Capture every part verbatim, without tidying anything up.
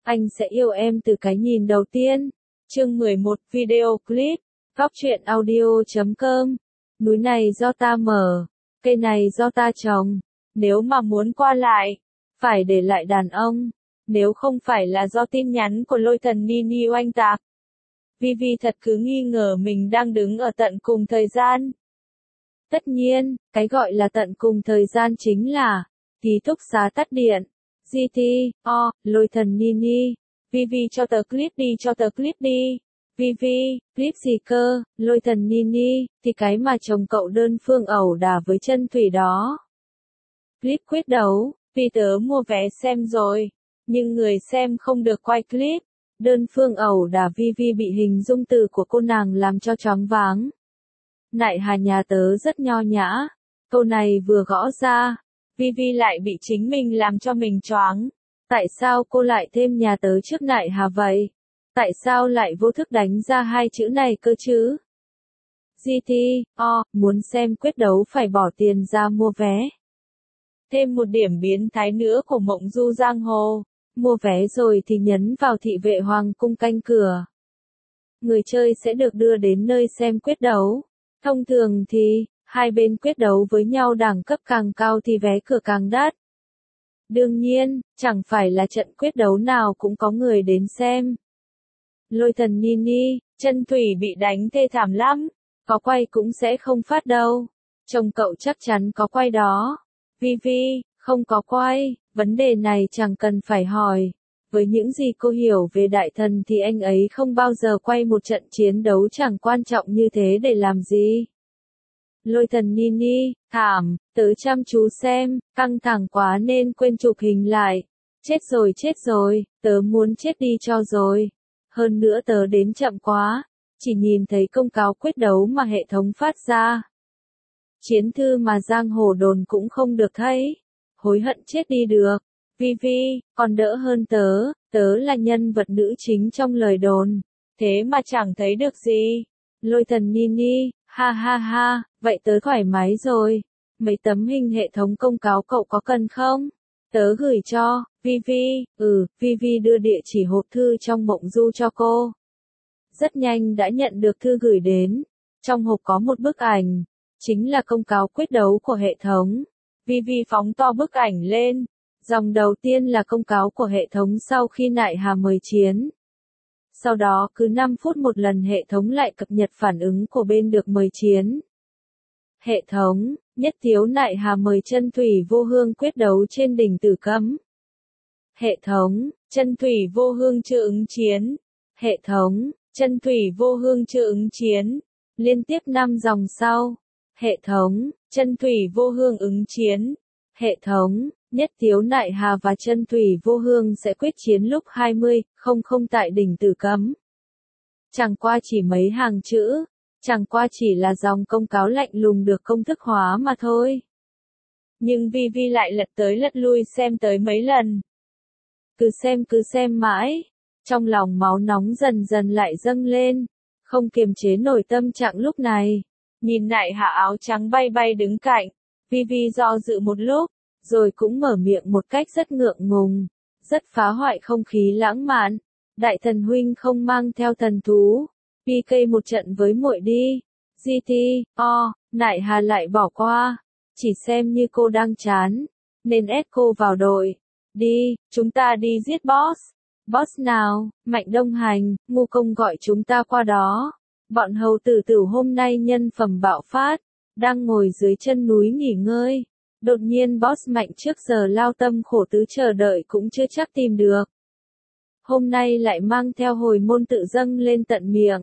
Anh sẽ yêu em từ cái nhìn đầu tiên. Chương mười một Video clip. Góc truyện audio chấm com. Núi này do ta mở, cây này do ta trồng. Nếu mà muốn qua lại, phải để lại đàn ông. Nếu không phải là do tin nhắn của lôi thần Nini oanh tạc. Vivi thật cứ nghi ngờ mình đang đứng ở tận cùng thời gian. Tất nhiên, cái gọi là tận cùng thời gian chính là ký túc xá tắt điện. giê tê, o, lôi thần Nini. Vivi cho tờ clip đi cho tờ clip đi. Vivi, clip gì cơ, lôi thần Nini, thì cái mà chồng cậu đơn phương ẩu đả với chân thủy đó. Clip quyết đấu, Peter mua vé xem rồi, nhưng người xem không được quay clip. Đơn phương ẩu đả Vivi bị hình dung từ của cô nàng làm cho choáng váng. Nại hà nhà tớ rất nho nhã. Câu này vừa gõ ra, Vivi lại bị chính mình làm cho mình choáng. Tại sao cô lại thêm nhà tớ trước nại hà vậy? Tại sao lại vô thức đánh ra hai chữ này cơ chứ? giê tê, o, muốn xem quyết đấu phải bỏ tiền ra mua vé. Thêm một điểm biến thái nữa của mộng du giang hồ. Mua vé rồi thì nhấn vào thị vệ hoàng cung canh cửa. Người chơi sẽ được đưa đến nơi xem quyết đấu. Thông thường thì, hai bên quyết đấu với nhau đẳng cấp càng cao thì vé cửa càng đắt. Đương nhiên, chẳng phải là trận quyết đấu nào cũng có người đến xem. Lôi thần Nini, chân thủy bị đánh thê thảm lắm. Có quay cũng sẽ không phát đâu. Chồng cậu chắc chắn có quay đó. Vivi, không có quay, vấn đề này chẳng cần phải hỏi. Với những gì cô hiểu về đại thần thì anh ấy không bao giờ quay một trận chiến đấu chẳng quan trọng như thế để làm gì. Lôi thần Nini, thảm, tớ chăm chú xem, căng thẳng quá nên quên chụp hình lại. Chết rồi chết rồi, tớ muốn chết đi cho rồi. Hơn nữa tớ đến chậm quá, chỉ nhìn thấy công cáo quyết đấu mà hệ thống phát ra. Chiến thư mà giang hồ đồn cũng không được thấy. Hối hận chết đi được. Vivi, còn đỡ hơn tớ, tớ là nhân vật nữ chính trong lời đồn. Thế mà chẳng thấy được gì. Lôi thần Nini, ha ha ha, vậy tớ thoải mái rồi. Mấy tấm hình hệ thống công cáo cậu có cần không? Tớ gửi cho, Vivi, ừ, Vivi đưa địa chỉ hộp thư trong mộng du cho cô. Rất nhanh đã nhận được thư gửi đến. Trong hộp có một bức ảnh, chính là công cáo quyết đấu của hệ thống. Vivi phóng to bức ảnh lên. Dòng đầu tiên là công cáo của hệ thống sau khi nại hà mời chiến. Sau đó cứ năm phút một lần hệ thống lại cập nhật phản ứng của bên được mời chiến. Hệ thống, nhất thiếu nại hà mời chân thủy vô hương quyết đấu trên đỉnh Tử Cấm. Hệ thống, chân thủy vô hương chưa ứng chiến. Hệ thống, chân thủy vô hương chưa ứng chiến. Liên tiếp năm dòng sau. Hệ thống, chân thủy vô hương ứng chiến. Hệ thống, nhất thiếu nại hà và chân thủy vô hương sẽ quyết chiến lúc hai mươi không không tại đỉnh Tử Cấm. Chẳng qua chỉ mấy hàng chữ, chẳng qua chỉ là dòng công cáo lạnh lùng được công thức hóa mà thôi. Nhưng Vivi lại lật tới lật lui xem tới mấy lần. Cứ xem cứ xem mãi, trong lòng máu nóng dần dần lại dâng lên, không kiềm chế nổi tâm trạng lúc này. Nhìn nại hà áo trắng bay bay đứng cạnh, Vivi do dự một lúc, rồi cũng mở miệng một cách rất ngượng ngùng, rất phá hoại không khí lãng mạn. Đại thần huynh không mang theo thần thú, pê ca một trận với muội đi. giê tê, o, nại hà lại bỏ qua, chỉ xem như cô đang chán, nên ép cô vào đội. Đi, chúng ta đi giết boss. Boss nào? Mạnh Đông Hành, Ngu Công gọi chúng ta qua đó. Bọn hầu tử tử hôm nay nhân phẩm bạo phát, đang ngồi dưới chân núi nghỉ ngơi. Đột nhiên boss Mạnh trước giờ lao tâm khổ tứ chờ đợi cũng chưa chắc tìm được. Hôm nay lại mang theo hồi môn tự dâng lên tận miệng.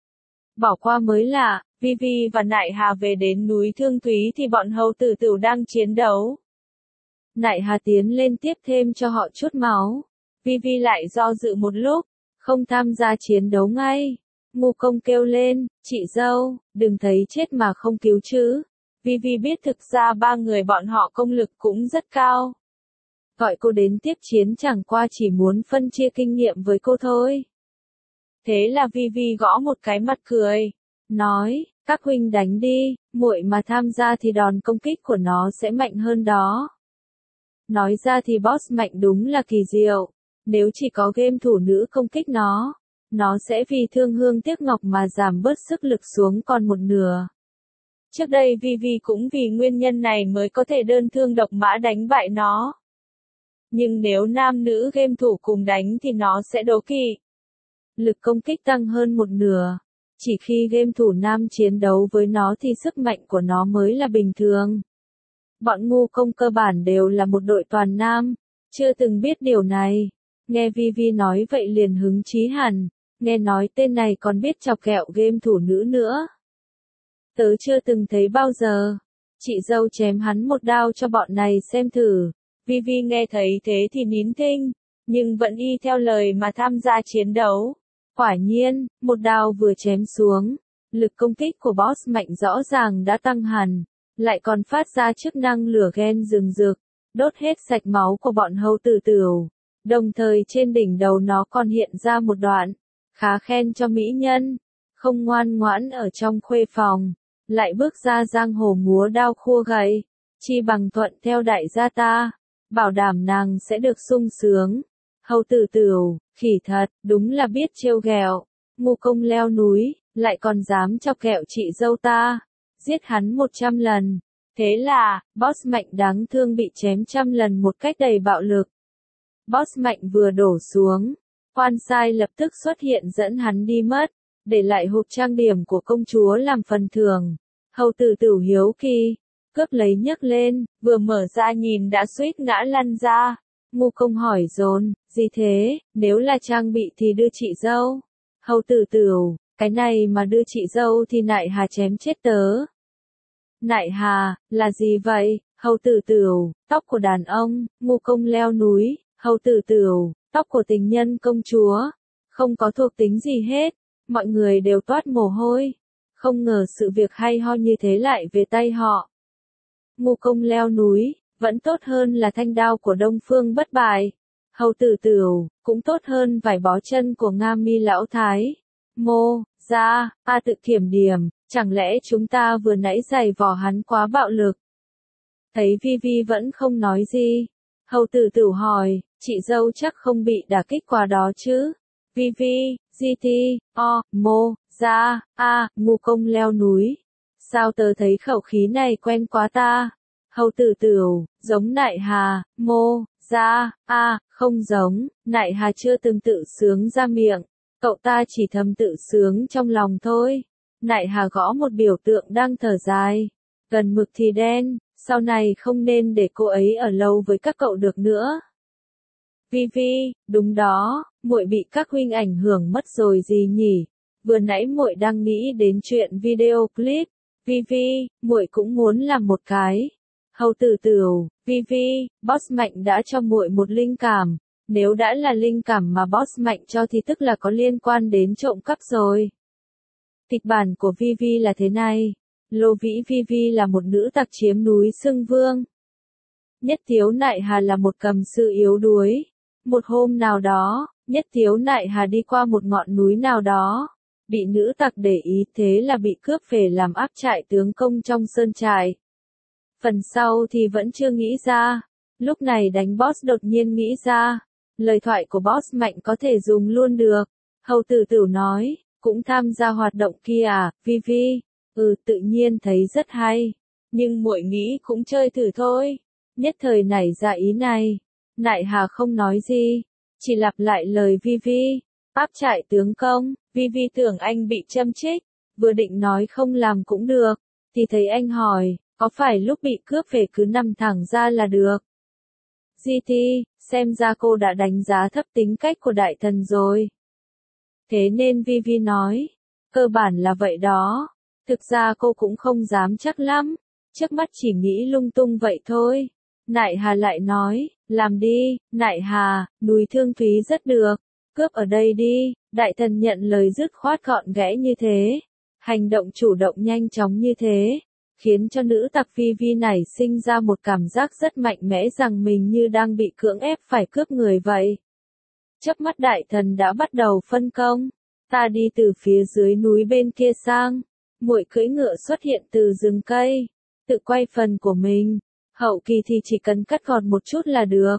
Bỏ qua mới lạ, Vivi và nại hà về đến núi Thương Thúy thì bọn hầu tử tử đang chiến đấu. Nại hà tiến lên tiếp thêm cho họ chút máu. Vivi lại do dự một lúc, không tham gia chiến đấu ngay. Ngu Công kêu lên, chị dâu, đừng thấy chết mà không cứu chứ. Vivi biết thực ra ba người bọn họ công lực cũng rất cao. Gọi cô đến tiếp chiến chẳng qua chỉ muốn phân chia kinh nghiệm với cô thôi. Thế là Vivi gõ một cái mặt cười, nói, các huynh đánh đi, muội mà tham gia thì đòn công kích của nó sẽ mạnh hơn đó. Nói ra thì boss Mạnh đúng là kỳ diệu, Nếu chỉ có game thủ nữ công kích nó, nó sẽ vì thương hương tiếc ngọc mà giảm bớt sức lực xuống còn một nửa. Trước đây Vivi cũng vì nguyên nhân này mới có thể đơn thương độc mã đánh bại nó. Nhưng nếu nam nữ game thủ cùng đánh thì nó sẽ đố kỵ. Lực công kích tăng hơn một nửa. Chỉ khi game thủ nam chiến đấu với nó thì sức mạnh của nó mới là bình thường. Bọn ngu công cơ bản đều là một đội toàn nam, chưa từng biết điều này. Nghe Vivi nói vậy liền hứng chí hẳn, nghe nói tên này còn biết chọc ghẹo game thủ nữ nữa. Tớ chưa từng thấy bao giờ. Chị dâu chém hắn một đao cho bọn này xem thử. Vivi nghe thấy thế thì nín thinh, nhưng vẫn y theo lời mà tham gia chiến đấu. Quả nhiên, một đao vừa chém xuống, lực công kích của boss mạnh rõ ràng đã tăng hẳn, lại còn phát ra chức năng lửa ghen rừng rực, đốt hết sạch máu của bọn hầu tử tửu. Đồng thời trên đỉnh đầu nó còn hiện ra một đoạn, khá khen cho mỹ nhân, không ngoan ngoãn ở trong khuê phòng, lại bước ra giang hồ múa đao khua gậy, chi bằng thuận theo đại gia ta, bảo đảm nàng sẽ được sung sướng. Hầu tử tửu, khỉ thật, đúng là biết trêu ghẹo, ngu công leo núi, lại còn dám chọc ghẹo chị dâu ta, giết hắn một trăm lần. Thế là, boss mạnh đáng thương bị chém trăm lần một cách đầy bạo lực. Boss mạnh vừa đổ xuống, quan sai lập tức xuất hiện dẫn hắn đi mất, để lại hộp trang điểm của công chúa làm phần thưởng. Hầu tử tửu hiếu kỳ, cướp lấy nhấc lên, vừa mở ra nhìn đã suýt ngã lăn ra. Ngu công hỏi dồn, gì thế, nếu là trang bị thì đưa chị dâu. Hầu tử tửu, cái này mà đưa chị dâu thì nại hà chém chết tớ. Nại hà, là gì vậy? Hầu tử tửu, tóc của đàn ông. Ngu công leo núi. Hầu tử tửu, tóc của tình nhân công chúa. Không có thuộc tính gì hết. Mọi người đều toát mồ hôi. Không ngờ sự việc hay ho như thế lại về tay họ. Ngu công leo núi, vẫn tốt hơn là thanh đao của Đông Phương bất bại. Hầu tử tửu, cũng tốt hơn vải bó chân của Nga Mi lão thái. Mô, ra, a tự kiểm điểm, chẳng lẽ chúng ta vừa nãy giày vò hắn quá bạo lực? Thấy Vivi vẫn không nói gì. Hầu tử tửu hỏi, chị dâu chắc không bị đả kích quá đó chứ? Vivi, giê tê, o, mô, ra, a, ngu công leo núi. Sao tớ thấy khẩu khí này quen quá ta? Hầu tử tửu, giống nại hà, mô, ra, a, không giống, nại hà chưa từng tự sướng ra miệng, cậu ta chỉ thầm tự sướng trong lòng thôi. Nại hà gõ một biểu tượng đang thở dài, gần mực thì đen, sau này không nên để cô ấy ở lâu với các cậu được nữa. Vivi, đúng đó, muội bị các huynh ảnh hưởng mất rồi gì nhỉ? Vừa nãy muội đang nghĩ đến chuyện video clip. Vivi, muội cũng muốn làm một cái. Hầu tử tửu, Vivi, boss mạnh đã cho muội một linh cảm, nếu đã là linh cảm mà boss mạnh cho thì tức là có liên quan đến trộm cắp rồi. Kịch bản của Vivi là thế này, Lô Vĩ Vivi là một nữ tặc chiếm núi Xưng Vương. Nhất Tiếu Nại Hà là một cầm sư yếu đuối. Một hôm nào đó, Nhất Tiếu Nại Hà đi qua một ngọn núi nào đó, bị nữ tặc để ý thế là bị cướp về làm áp trại tướng công trong sơn trại. Phần sau thì vẫn chưa nghĩ ra, lúc này đánh boss đột nhiên nghĩ ra, lời thoại của boss mạnh có thể dùng luôn được. Hầu tử tửu nói, cũng tham gia hoạt động kia à, Vivi? Ừ, tự nhiên thấy rất hay, nhưng muội nghĩ cũng chơi thử thôi. Nhất thời nảy ra ý này, Nại Hà không nói gì, chỉ lặp lại lời Vivi. Áp trại tướng công, Vivi tưởng anh bị châm chích, vừa định nói không làm cũng được, thì thấy anh hỏi, có phải lúc bị cướp về cứ nằm thẳng ra là được? giê tê, xem ra cô đã đánh giá thấp tính cách của đại thần rồi. Thế nên Vivi nói, cơ bản là vậy đó, thực ra cô cũng không dám chắc lắm, trước mắt chỉ nghĩ lung tung vậy thôi. Nại Hà lại nói, làm đi, Nại Hà, núi Thương Thúy rất được, cướp ở đây đi. Đại thần nhận lời dứt khoát gọn ghẽ như thế, hành động chủ động nhanh chóng như thế, khiến cho nữ tặc Vivi này sinh ra một cảm giác rất mạnh mẽ rằng mình như đang bị cưỡng ép phải cướp người vậy. Chớp mắt đại thần đã bắt đầu phân công, ta đi từ phía dưới núi bên kia sang, muội cưỡi ngựa xuất hiện từ rừng cây, tự quay phần của mình, hậu kỳ thì chỉ cần cắt gọt một chút là được.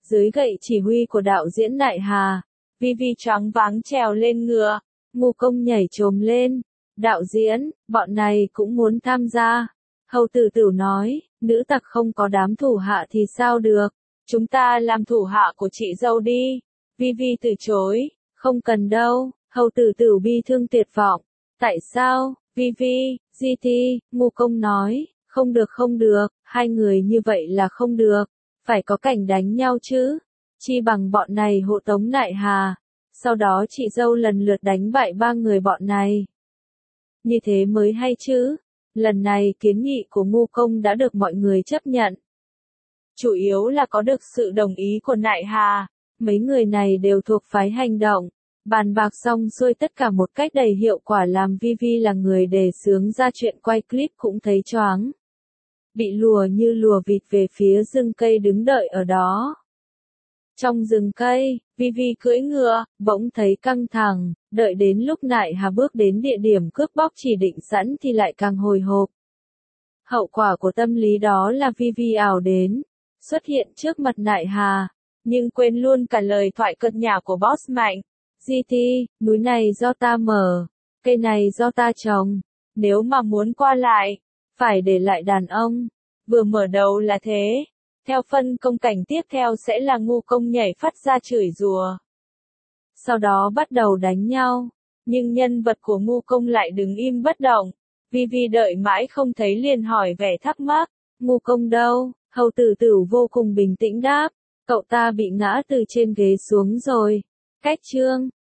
Dưới gậy chỉ huy của đạo diễn Nại Hà, Vi Vi choáng váng trèo lên ngựa, Ngu Công nhảy chồm lên. Đạo diễn, bọn này cũng muốn tham gia. Hầu Tử Tửu nói, nữ tặc không có đám thủ hạ thì sao được, chúng ta làm thủ hạ của chị dâu đi. Vi Vi từ chối, không cần đâu. Hầu Tử Tửu bi thương tuyệt vọng. Tại sao, Vi Vi, gi ti, Ngu Công nói, không được không được, hai người như vậy là không được, phải có cảnh đánh nhau chứ. Chi bằng bọn này hộ tống Nại Hà, sau đó chị dâu lần lượt đánh bại ba người bọn này. Như thế mới hay chứ. Lần này kiến nghị của Ngu Công đã được mọi người chấp nhận. Chủ yếu là có được sự đồng ý của Nại Hà, mấy người này đều thuộc phái hành động. Bàn bạc xong xuôi tất cả một cách đầy hiệu quả làm Vi Vi là người đề xướng ra chuyện quay clip cũng thấy choáng. Bị lùa như lùa vịt về phía rừng cây đứng đợi ở đó. Trong rừng cây, Vi Vi cưỡi ngựa, bỗng thấy căng thẳng, đợi đến lúc Nại Hà bước đến địa điểm cướp bóc chỉ định sẵn thì lại càng hồi hộp. Hậu quả của tâm lý đó là Vi Vi ảo đến, xuất hiện trước mặt Nại Hà, nhưng quên luôn cả lời thoại cợt nhả của boss Mạnh. gi ti, núi này do ta mở, cây này do ta trồng, nếu mà muốn qua lại, phải để lại đàn ông. Vừa mở đầu là thế. Theo phân công cảnh tiếp theo sẽ là Ngu Công nhảy phát ra chửi rủa. Sau đó bắt đầu đánh nhau, nhưng nhân vật của Ngu Công lại đứng im bất động. Vi Vi đợi mãi không thấy liền hỏi vẻ thắc mắc, Ngu Công đâu? Hầu Tử Tửu vô cùng bình tĩnh đáp, cậu ta bị ngã từ trên ghế xuống rồi. Cách chương